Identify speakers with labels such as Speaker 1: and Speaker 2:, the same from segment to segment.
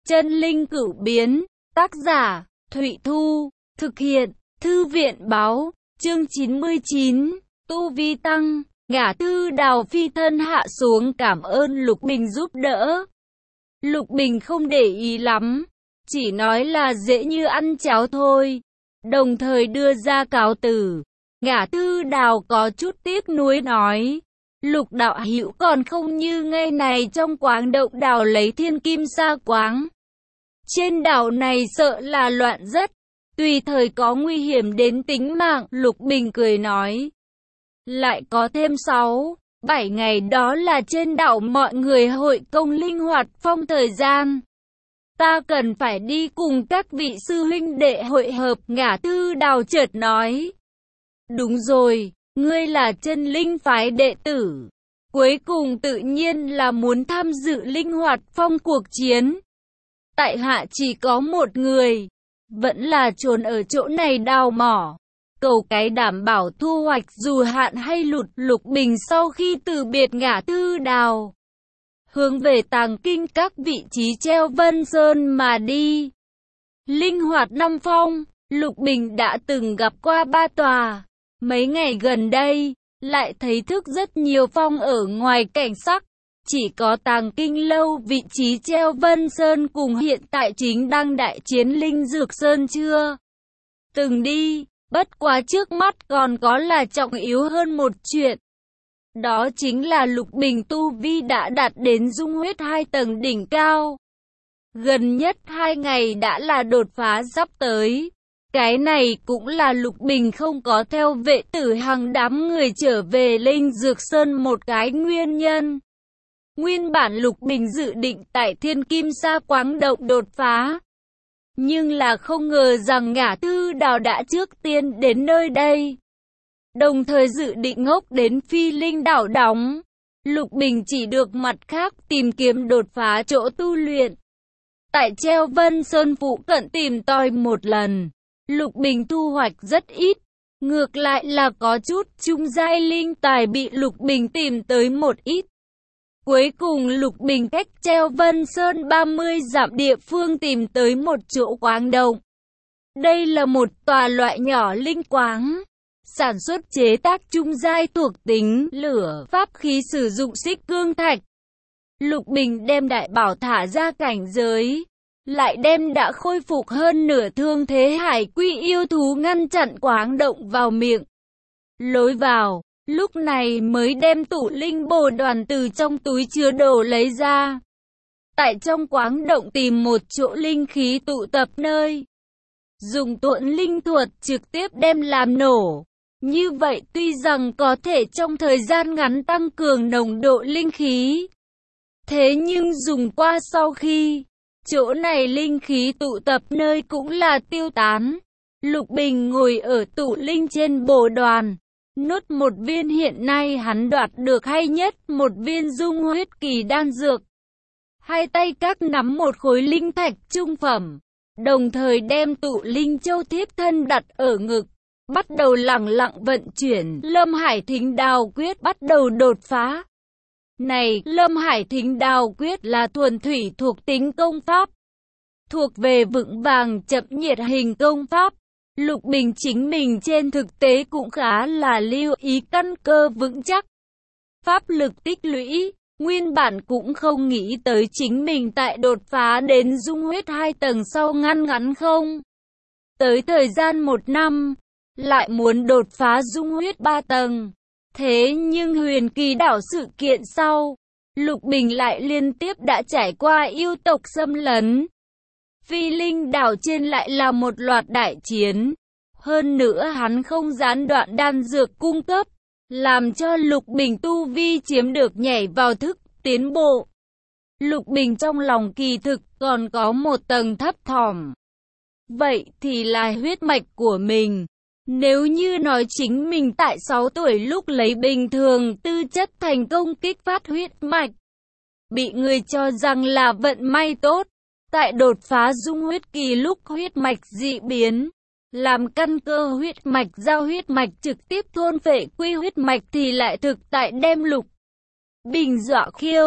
Speaker 1: Chân linh cửu biến, tác giả, Thụy Thu, thực hiện, Thư viện báo, chương 99, tu vi tăng, Ngả Tư Đào phi thân hạ xuống cảm ơn Lục Bình giúp đỡ. Lục Bình không để ý lắm, chỉ nói là dễ như ăn cháo thôi, đồng thời đưa ra cáo từ. Ngả Tư Đào có chút tiếc nuối nói, Lục đạo hữu còn không như ngày này trong quáng động đào lấy thiên kim sa quáng. Trên đảo này sợ là loạn rất, tùy thời có nguy hiểm đến tính mạng. Lục Bình cười nói, lại có thêm 6-7 ngày đó là trên đảo mọi người hội công linh hoạt phong thời gian. Ta cần phải đi cùng các vị sư huynh đệ hội hợp. Ngả Tư Đào chợt nói, đúng rồi, ngươi là chân linh phái đệ tử, cuối cùng tự nhiên là muốn tham dự linh hoạt phong cuộc chiến. Tại hạ chỉ có một người, vẫn là trốn ở chỗ này đào mỏ, cầu cái đảm bảo thu hoạch dù hạn hay lụt. Lục Bình sau khi từ biệt Ngả Tư Đào, hướng về Tàng Kinh các vị trí treo Vân Sơn mà đi. Linh hoạt năm phong, Lục Bình đã từng gặp qua 3 tòa, mấy ngày gần đây, lại thấy thức rất nhiều phong ở ngoài cảnh sắc. Chỉ có Tàng Kinh lâu vị trí treo Vân Sơn cùng hiện tại chính đang đại chiến Linh Dược Sơn chưa từng đi. Bất quá trước mắt còn có là trọng yếu hơn một chuyện. Đó chính là Lục Bình tu vi đã đạt đến dung huyết 2 tầng đỉnh cao. Gần nhất 2 ngày đã là đột phá sắp tới. Cái này cũng là Lục Bình không có theo Vệ Tử Hằng đám người trở về Linh Dược Sơn một cái nguyên nhân. Nguyên bản Lục Bình dự định tại Thiên Kim Sa Quáng động đột phá, nhưng là không ngờ rằng Ngả Tư Đào đã trước tiên đến nơi đây, đồng thời dự định ngốc đến Phi Linh đảo đóng. Lục Bình chỉ được mặt khác tìm kiếm đột phá chỗ tu luyện. Tại treo Vân Sơn phụ cận tìm tòi một lần, Lục Bình thu hoạch rất ít, ngược lại là có chút trung giai linh tài bị Lục Bình tìm tới một ít. Cuối cùng Lục Bình cách treo Vân Sơn 30 dặm địa phương tìm tới một chỗ quáng động. Đây là một tòa loại nhỏ linh quáng, sản xuất chế tác trung giai thuộc tính lửa pháp khí sử dụng xích cương thạch. Lục Bình đem đại bảo thả ra cảnh giới, lại đem đã khôi phục hơn nửa thương thế hải quy yêu thú ngăn chặn quáng động vào miệng lối vào. Lúc này mới đem tụ linh bồ đoàn từ trong túi chứa đồ lấy ra. Tại trong quáng động tìm một chỗ linh khí tụ tập nơi, dùng tuộn linh thuật trực tiếp đem làm nổ. Như vậy tuy rằng có thể trong thời gian ngắn tăng cường nồng độ linh khí, thế nhưng dùng qua sau khi chỗ này linh khí tụ tập nơi cũng là tiêu tán. Lục Bình ngồi ở tụ linh trên bồ đoàn, nuốt một viên hiện nay hắn đoạt được hay nhất một viên dung huyết kỳ đan dược. Hai tay các nắm một khối linh thạch trung phẩm, đồng thời đem tụ linh châu thiết thân đặt ở ngực, bắt đầu lẳng lặng vận chuyển. Lâm Hải Thính Đào Quyết bắt đầu đột phá. Này, Lâm Hải Thính Đào Quyết là thuần thủy thuộc tính công pháp, thuộc về vững vàng chậm nhiệt hình công pháp. Lục Bình chính mình trên thực tế cũng khá là lưu ý căn cơ vững chắc, pháp lực tích lũy. Nguyên bản cũng không nghĩ tới chính mình tại đột phá đến dung huyết 2 tầng sau ngắn không tới thời gian 1 năm, lại muốn đột phá dung huyết 3 tầng. Thế nhưng huyền kỳ đảo sự kiện sau, Lục Bình lại liên tiếp đã trải qua yêu tộc xâm lấn. Phi Linh đảo trên lại là một loạt đại chiến. Hơn nữa hắn không gián đoạn đan dược cung cấp, làm cho Lục Bình tu vi chiếm được nhảy vào thức tiến bộ. Lục Bình trong lòng kỳ thực còn có một tầng thấp thỏm. Vậy thì là huyết mạch của mình. Nếu như nói chính mình tại 6 tuổi lúc lấy bình thường tư chất thành công kích phát huyết mạch, bị người cho rằng là vận may tốt. Tại đột phá dung huyết kỳ lúc huyết mạch dị biến, làm căn cơ huyết mạch giao huyết mạch trực tiếp thôn phệ quy huyết mạch thì lại thực tại đem Lục Bình dọa khiêu.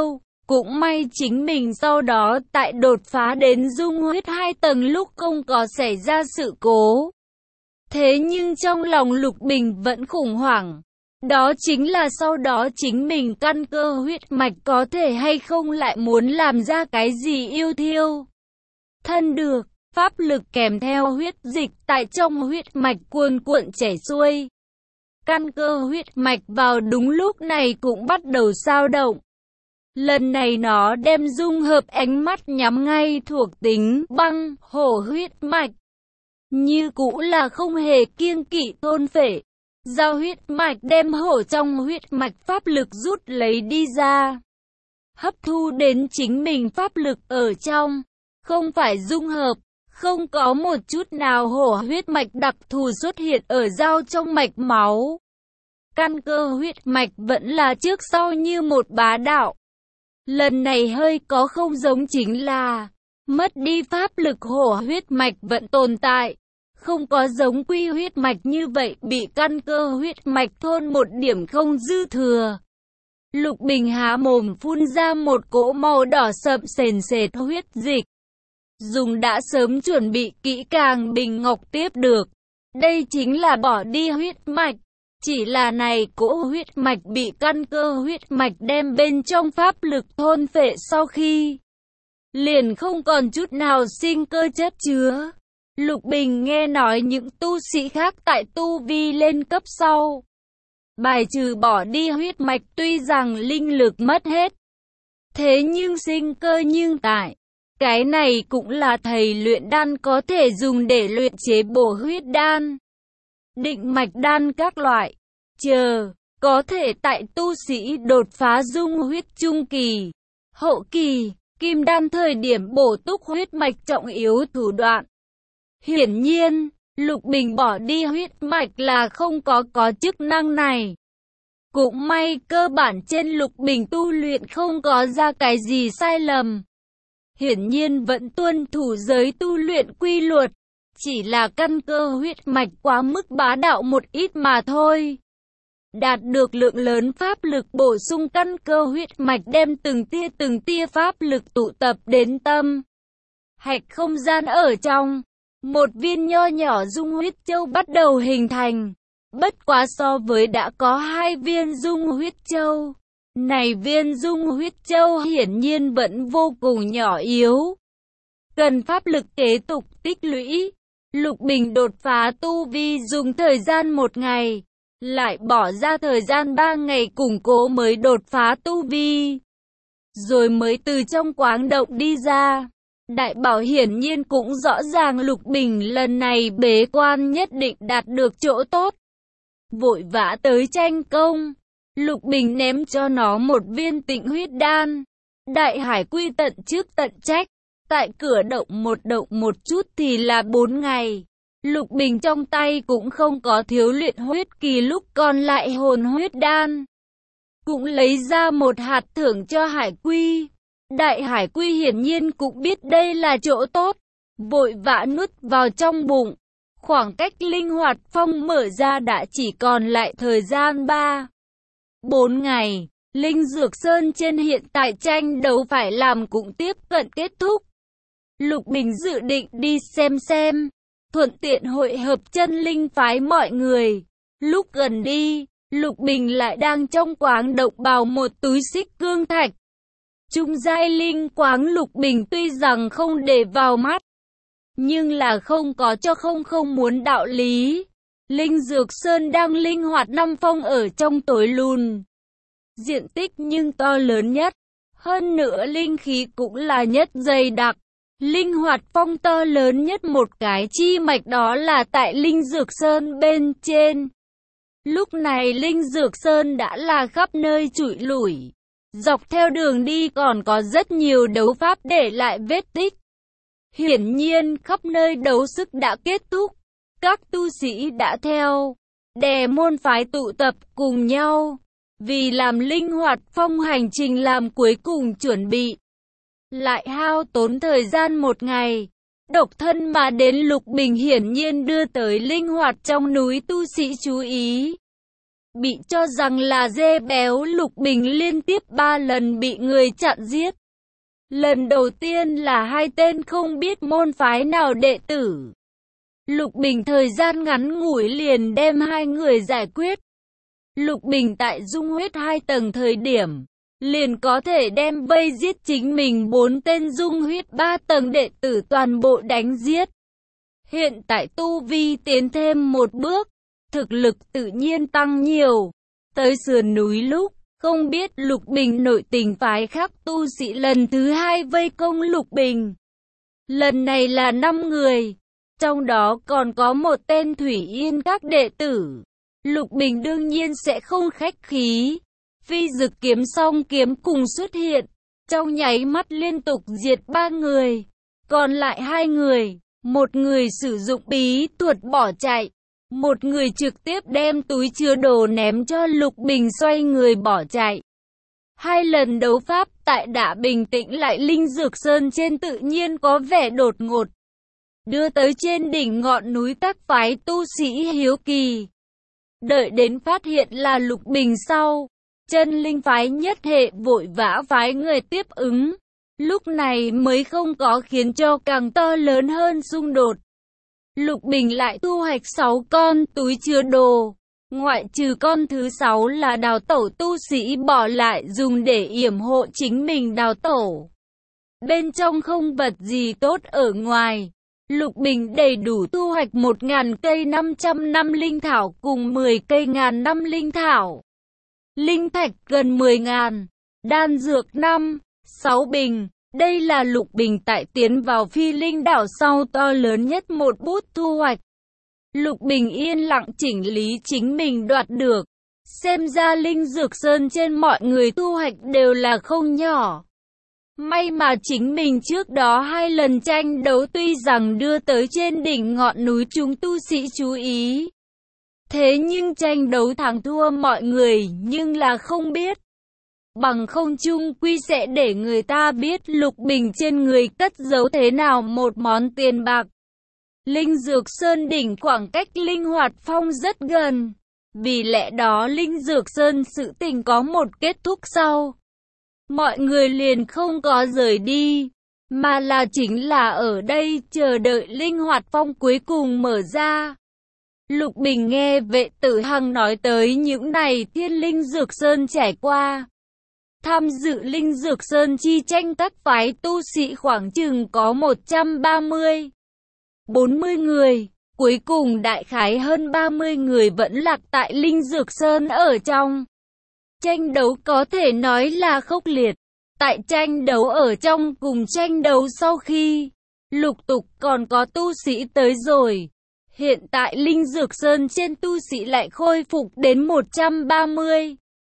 Speaker 1: Cũng may chính mình sau đó tại đột phá đến dung huyết 2 tầng lúc không có xảy ra sự cố. Thế nhưng trong lòng Lục Bình vẫn khủng hoảng. Đó chính là sau đó chính mình căn cơ huyết mạch có thể hay không lại muốn làm ra cái gì yêu thiêu thân được. Pháp lực kèm theo huyết dịch tại trong huyết mạch cuồn cuộn chảy xuôi. Căn cơ huyết mạch vào đúng lúc này cũng bắt đầu dao động. Lần này nó đem dung hợp ánh mắt nhắm ngay thuộc tính băng hổ huyết mạch. Như cũ là không hề kiêng kỵ thôn phệ. Giao huyết mạch đem hổ trong huyết mạch pháp lực rút lấy đi ra. Hấp thu đến chính mình pháp lực ở trong. Không phải dung hợp. Không có một chút nào hổ huyết mạch đặc thù xuất hiện ở giao trong mạch máu. Căn cơ huyết mạch vẫn là trước sau như một bá đạo. Lần này hơi có không giống chính là mất đi pháp lực hổ huyết mạch vẫn tồn tại. Không có giống quy huyết mạch như vậy bị căn cơ huyết mạch thôn một điểm không dư thừa. Lục Bình há mồm phun ra một cỗ màu đỏ sậm sền sệt huyết dịch. Dùng đã sớm chuẩn bị kỹ càng bình ngọc tiếp được. Đây chính là bỏ đi huyết mạch. Chỉ là này cỗ huyết mạch bị căn cơ huyết mạch đem bên trong pháp lực thôn phệ sau khi liền không còn chút nào sinh cơ chất chứa. Lục Bình nghe nói những tu sĩ khác tại tu vi lên cấp sau. Bài trừ bỏ đi huyết mạch tuy rằng linh lực mất hết. Thế nhưng sinh cơ nhưng tại. Cái này cũng là thầy luyện đan có thể dùng để luyện chế bổ huyết đan. Định mạch đan các loại. Có thể tại tu sĩ đột phá dung huyết trung kỳ, hậu kỳ, kim đan thời điểm bổ túc huyết mạch trọng yếu thủ đoạn. Hiển nhiên, Lục Bình bỏ đi huyết mạch là không có chức năng này. Cũng may cơ bản trên Lục Bình tu luyện không có ra cái gì sai lầm. Hiển nhiên vẫn tuân thủ giới tu luyện quy luật. Chỉ là căn cơ huyết mạch quá mức bá đạo một ít mà thôi. Đạt được lượng lớn pháp lực bổ sung căn cơ huyết mạch đem từng tia pháp lực tụ tập đến tâm hạch không gian ở trong. Một viên nho nhỏ dung huyết châu bắt đầu hình thành. Bất quá so với đã có 2 viên dung huyết châu. Này viên dung huyết châu hiển nhiên vẫn vô cùng nhỏ yếu. Cần pháp lực kế tục tích lũy. Lục Bình đột phá tu vi dùng thời gian 1 ngày. Lại bỏ ra thời gian 3 ngày củng cố mới đột phá tu vi. Rồi mới từ trong quáng động đi ra. Đại bảo hiển nhiên cũng rõ ràng Lục Bình lần này bế quan nhất định đạt được chỗ tốt. Vội vã tới tranh công. Lục Bình ném cho nó một viên tịnh huyết đan. Đại hải quy tận trước tận trách. Tại cửa động một chút thì là 4 ngày. Lục Bình trong tay cũng không có thiếu luyện huyết kỳ lúc còn lại hồn huyết đan. Cũng lấy ra một hạt thưởng cho hải quy. Đại hải quy hiển nhiên cũng biết đây là chỗ tốt. Vội vã nuốt vào trong bụng. Khoảng cách linh hoạt phong mở ra đã chỉ còn lại thời gian 3-4 ngày. Linh Dược Sơn trên hiện tại tranh đấu phải làm cũng tiếp cận kết thúc. Lục Bình dự định đi xem. Thuận tiện hội hợp chân linh phái mọi người. Lúc gần đi, Lục Bình lại đang trong quáng động bào một túi xích cương thạch. Trung giai linh quáng Lục Bình tuy rằng không để vào mắt, nhưng là không có cho không muốn đạo lý. Linh Dược Sơn đang linh hoạt năm phong ở trong tối lùn. Diện tích nhưng to lớn nhất. Hơn nữa linh khí cũng là nhất dày đặc. Linh hoạt phong to lớn nhất một cái chi mạch đó là tại Linh Dược Sơn bên trên. Lúc này Linh Dược Sơn đã là khắp nơi trụi lủi. Dọc theo đường đi còn có rất nhiều đấu pháp để lại vết tích. Hiển nhiên khắp nơi đấu sức đã kết thúc. Các tu sĩ đã theo đè môn phái tụ tập cùng nhau. Vì làm linh hoạt phong hành trình làm cuối cùng chuẩn bị. Lại hao tốn thời gian 1 ngày. Độc thân mà đến Lục Bình hiển nhiên đưa tới linh hoạt trong núi tu sĩ chú ý. Bị cho rằng là dê béo, Lục Bình liên tiếp 3 lần bị người chặn giết. Lần đầu tiên là 2 tên không biết môn phái nào đệ tử. Lục Bình thời gian ngắn ngủi liền đem 2 người giải quyết. Lục Bình tại dung huyết 2 tầng thời điểm, liền có thể đem vây giết chính mình 4 tên dung huyết 3 tầng đệ tử toàn bộ đánh giết. Hiện tại tu vi tiến thêm một bước, thực lực tự nhiên tăng nhiều. Tới sườn núi lúc, không biết Lục Bình nội tình phái khác tu sĩ lần thứ 2 vây công Lục Bình. Lần này là 5 người, trong đó còn có một tên Thủy Yên các đệ tử. Lục Bình đương nhiên sẽ không khách khí. Phi Dực kiếm song kiếm cùng xuất hiện, trong nháy mắt liên tục diệt 3 người, còn lại 2 người, một người sử dụng bí thuật bỏ chạy, một người trực tiếp đem túi chứa đồ ném cho Lục Bình xoay người bỏ chạy. 2 lần đấu pháp tại đã bình tĩnh lại Linh Dược Sơn trên tự nhiên có vẻ đột ngột, đưa tới trên đỉnh ngọn núi các phái tu sĩ hiếu kỳ. Đợi đến phát hiện là Lục Bình sau, Chân Linh phái nhất hệ vội vã phái người tiếp ứng, lúc này mới không có khiến cho càng to lớn hơn xung đột. Lục Bình lại thu hoạch 6 con túi chứa đồ, ngoại trừ con thứ 6 là đào tẩu tu sĩ bỏ lại dùng để yểm hộ chính mình đào tẩu. Bên trong không vật gì tốt ở ngoài. Lục Bình đầy đủ thu hoạch 1.000 cây 500 năm linh thảo cùng 10 cây 1.000 năm linh thảo. Linh thạch gần 10.000, đan dược 6 bình. Đây là Lục Bình tại tiến vào Phi Linh đảo sau to lớn nhất một bút thu hoạch. Lục Bình yên lặng chỉnh lý chính mình đoạt được. Xem ra Linh Dược Sơn trên mọi người thu hoạch đều là không nhỏ. May mà chính mình trước đó 2 lần tranh đấu tuy rằng đưa tới trên đỉnh ngọn núi chúng tu sĩ chú ý. Thế nhưng tranh đấu thắng thua mọi người nhưng là không biết. Bằng không chung quy sẽ để người ta biết Lục Bình trên người cất giấu thế nào một món tiền bạc. Linh Dược Sơn đỉnh khoảng cách Linh Hoạt Phong rất gần. Vì lẽ đó Linh Dược Sơn sự tình có một kết thúc sau. Mọi người liền không có rời đi, mà là chính là ở đây chờ đợi Linh Hoạt Phong cuối cùng mở ra. Lục Bình nghe vệ tử Hằng nói tới những này Thiên Linh Dược Sơn trải qua. Tham dự Linh Dược Sơn chi tranh các phái tu sĩ khoảng chừng có 130-40 người. Cuối cùng đại khái hơn 30 người vẫn lạc tại Linh Dược Sơn ở trong. Tranh đấu có thể nói là khốc liệt. Tại tranh đấu ở trong cùng tranh đấu sau khi, lục tục còn có tu sĩ tới rồi. Hiện tại Linh Dược Sơn trên tu sĩ lại khôi phục đến 130-40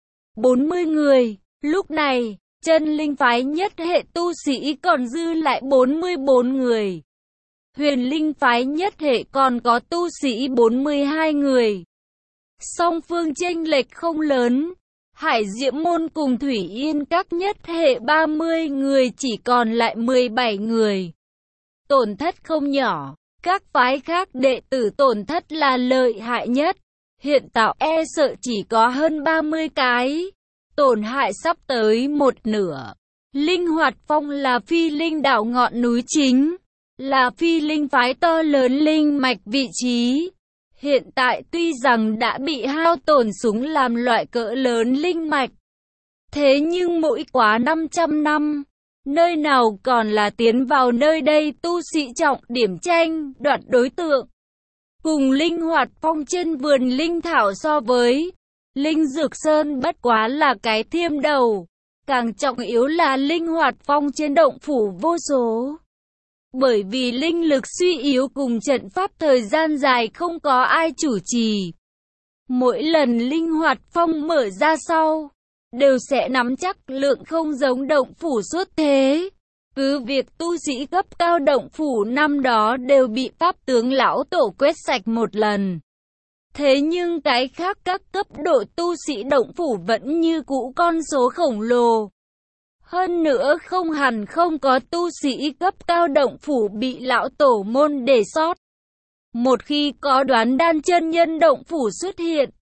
Speaker 1: người. Lúc này, Chân Linh phái nhất hệ tu sĩ còn dư lại 44 người. Huyền Linh phái nhất hệ còn có tu sĩ 42 người. Song phương chênh lệch không lớn. Hải Diễm Môn cùng Thủy Yên các nhất hệ 30 người chỉ còn lại 17 người. Tổn thất không nhỏ. Các phái khác đệ tử tổn thất là lợi hại nhất. Hiện tại e sợ chỉ có hơn 30 cái. Tổn hại sắp tới một nửa. Linh Hoạt Phong là Phi Linh đảo ngọn núi chính. Là Phi Linh phái to lớn linh mạch vị trí. Hiện tại tuy rằng đã bị hao tổn súng làm loại cỡ lớn linh mạch. Thế nhưng mỗi quá 500 năm, nơi nào còn là tiến vào nơi đây tu sĩ trọng điểm tranh, đoạt đối tượng. Cùng Linh Hoạt Phong trên vườn linh thảo so với, Linh Dược Sơn bất quá là cái thiêm đầu. Càng trọng yếu là Linh Hoạt Phong trên động phủ vô số. Bởi vì linh lực suy yếu cùng trận pháp thời gian dài không có ai chủ trì. Mỗi lần Linh Hoạt Phong mở ra sau, đều sẽ nắm chắc lượng không giống động phủ xuất thế. Cứ việc tu sĩ cấp cao động phủ năm đó đều bị pháp tướng lão tổ quét sạch một lần. Thế nhưng cái khác các cấp độ tu sĩ động phủ vẫn như cũ con số khổng lồ. Hơn nữa không hẳn không có tu sĩ cấp cao động phủ bị lão tổ môn để sót. Một khi có Đoán Đan chân nhân động phủ xuất hiện,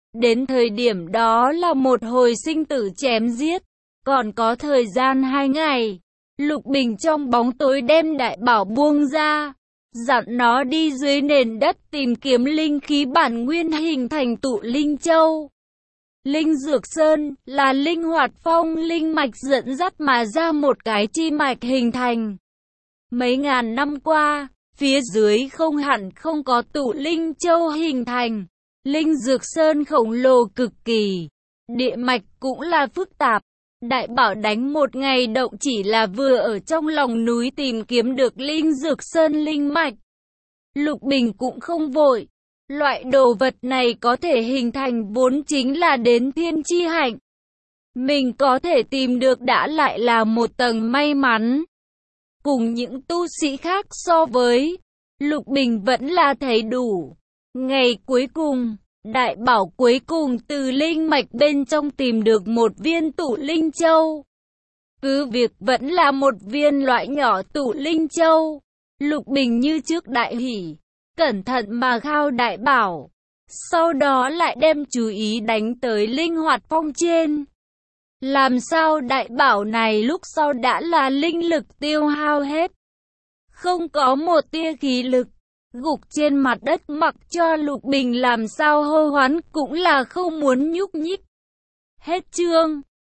Speaker 1: Đến thời điểm đó là một hồi sinh tử chém giết. Còn có thời gian 2 ngày. Lục Bình trong bóng tối đem đại bảo buông ra, dặn nó đi dưới nền đất tìm kiếm linh khí bản nguyên hình thành tụ linh châu. Linh Dược Sơn là linh hoạt phong linh mạch dẫn dắt mà ra một cái chi mạch hình thành. Mấy ngàn năm qua, phía dưới không hẳn không có tụ linh châu hình thành. Linh Dược Sơn khổng lồ cực kỳ, địa mạch cũng là phức tạp. Đại bảo đánh một ngày động chỉ là vừa ở trong lòng núi tìm kiếm được Linh Dược Sơn linh mạch. Lục Bình cũng không vội. Loại đồ vật này có thể hình thành vốn chính là đến thiên chi hạnh. Mình có thể tìm được đã lại là một tầng may mắn. Cùng những tu sĩ khác so với, Lục Bình vẫn là thấy đủ. Ngày cuối cùng, đại bảo cuối cùng từ linh mạch bên trong tìm được một viên tụ linh châu. Cứ việc vẫn là một viên loại nhỏ tụ linh châu, Lục Bình như trước đại hỉ, cẩn thận mà khao đại bảo. Sau đó lại đem chú ý đánh tới linh hoạt phong trên. Làm sao đại bảo này lúc sau đã là linh lực tiêu hao hết, không có một tia khí lực, gục trên mặt đất mặc cho Lục Bình làm sao hô hoán cũng là không muốn nhúc nhích. Hết chương.